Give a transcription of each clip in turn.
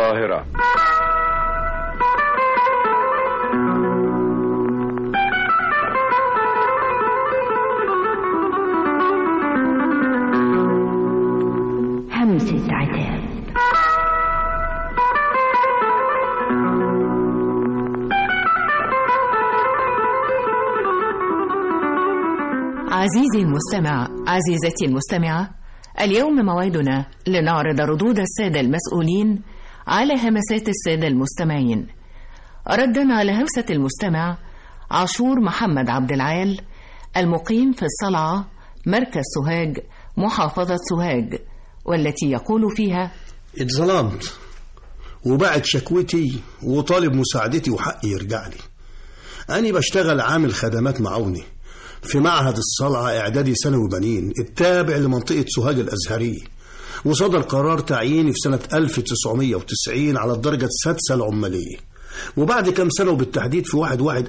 القاهرة. همسة عتاب. عزيزي المستمع، عزيزتي المستمعة، اليوم موعدنا لنعرض ردود السادة المسؤولين على همسات السادة المستمعين. ردا على همسة المستمع عاشور محمد عبد العال المقيم في الصلعة مركز سوهاج محافظة سوهاج، والتي يقول فيها: اتظلمت وبعت شكوتي وطالب مساعدتي وحقي يرجع لي. أنا بشتغل عامل خدمات معاوني في معهد الصلعة إعدادي ثانوي بنين التابع لمنطقة سوهاج الأزهرية، وصدر قرار تعييني في سنة 1990 على الدرجة السادسة العمالية، وبعد كم سنة وبالتحديد في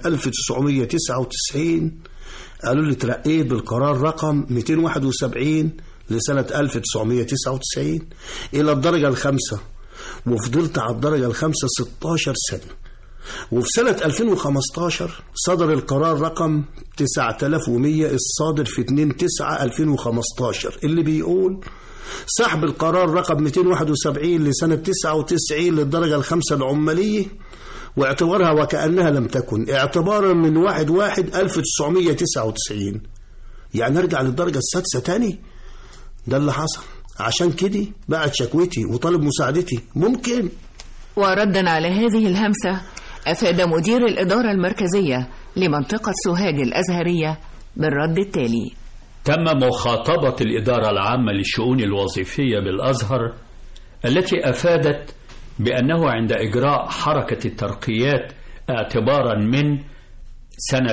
1/1/1999 قالوا لي ترقيت بالقرار رقم 271 لسنة 1999 إلى الدرجة الخامسة، وفضلت على الدرجة الخامسة 16 سنة. وفي سنة 2015 صدر القرار رقم 9100 الصادر في 2/9/2015 اللي بيقول سحب القرار رقم 271 لسنة 99 للدرجة الخامسة العمالية واعتبارها وكأنها لم تكن، اعتبارا من 1/1/1999. يعني ارجع للدرجة السادسة تاني؟ ده اللي حصل. عشان كده بعت شكوتي وطالب مساعدتي. ممكن. وردا على هذه الهمسة أفاد مدير الإدارة المركزية لمنطقة سوهاج الأزهرية بالرد التالي: تم مخاطبة الإدارة العامة للشؤون الوظيفية بالأزهر التي أفادت بأنه عند إجراء حركة الترقيات اعتبارا من سنة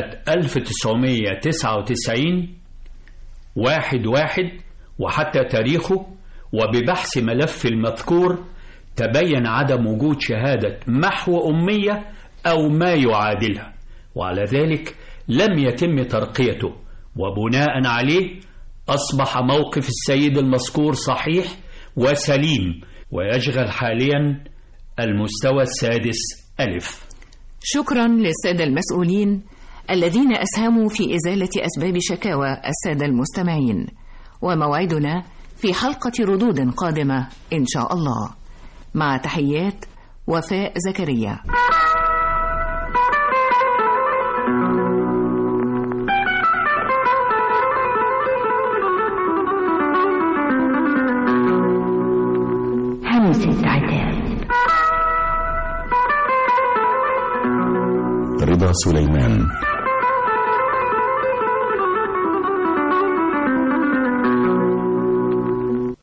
1999 1/1 وحتى تاريخه، وببحث ملف المذكور تبين عدم وجود شهادة محو أمية أو ما يعادلها، وعلى ذلك لم يتم ترقيته، وبناء عليه أصبح موقف السيد المذكور صحيح وسليم، ويشغل حاليا المستوى السادس ألف. شكرا للسادة المسؤولين الذين أسهموا في إزالة أسباب شكاوى السادة المستمعين، وموعدنا في حلقة ردود قادمة إن شاء الله. مع تحيات وفاء زكريا. همسة عتاب. رضا سليمان.